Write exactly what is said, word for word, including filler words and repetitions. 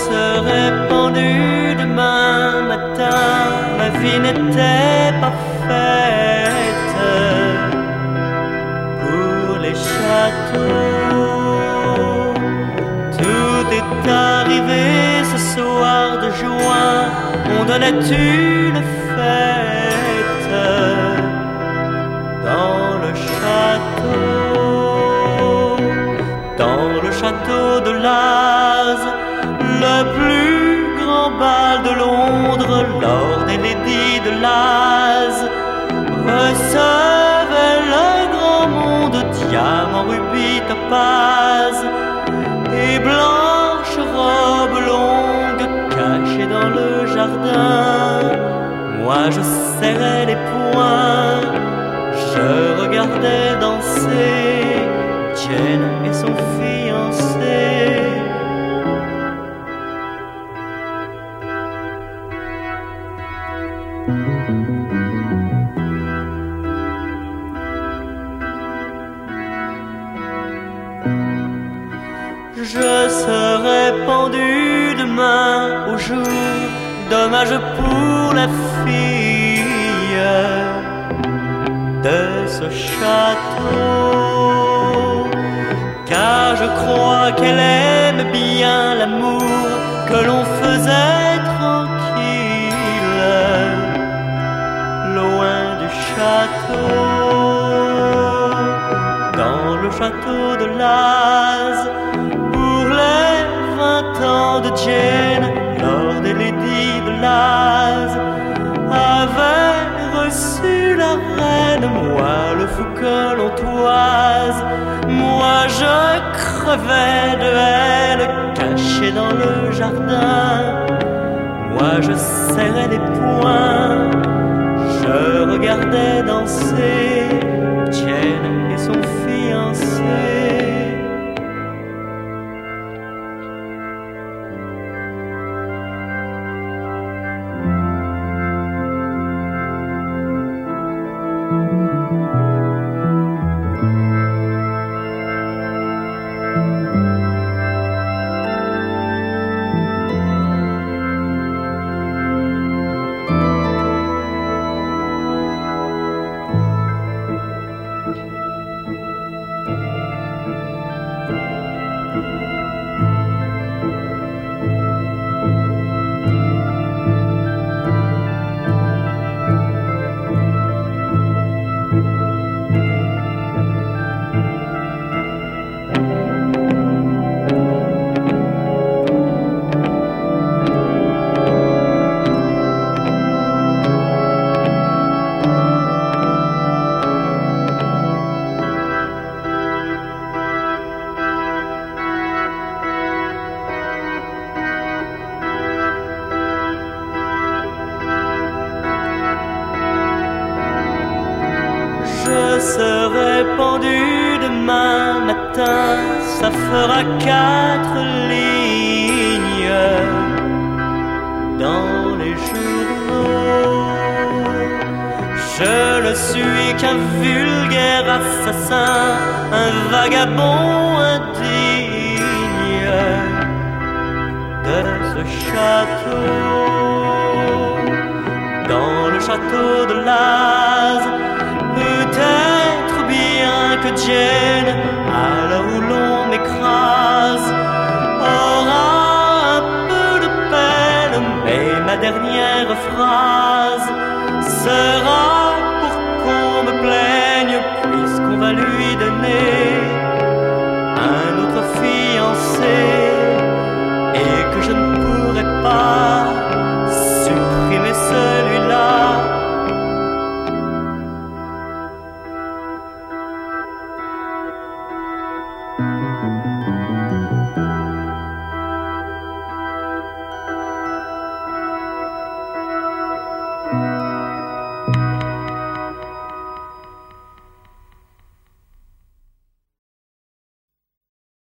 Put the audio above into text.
serais pendu demain matin, ma vie n'était pas faite pour les châteaux. Tout est arrivé ce soir de juin, on donnait une fête dans le château, dans le château de Laz, le plus grand bal de Londres. Lord et Lady de Laz recevait le grand monde, diamants, rubis, topaz et blanches robes longues cachées dans le jardin. Moi je serrais les poings, je regardais danser Jane et son fiancé. Je serai pendu demain au jour, dommage pour la fille de ce château, car je crois qu'elle aime bien l'amour que l'on faisait tranquille, loin du château. Dans le château de Laz, pour les vingt ans de Jane, Lord et Lady de Laz avaient reçu la reine. Moi le fou que l'on toise, moi je crevais de haine, caché dans le jardin. Moi je serrais les poings, je regardais danser Jane et son fiancé. Je serai pendu demain matin, ça fera quatre lignes dans les journaux. Je ne suis qu'un vulgaire assassin, un vagabond indigne de ce château. Dans le château de Laz, peut-être bien que Jane, à l'heure où l'on m'écrase, aura un peu de peine, mais ma dernière phrase sera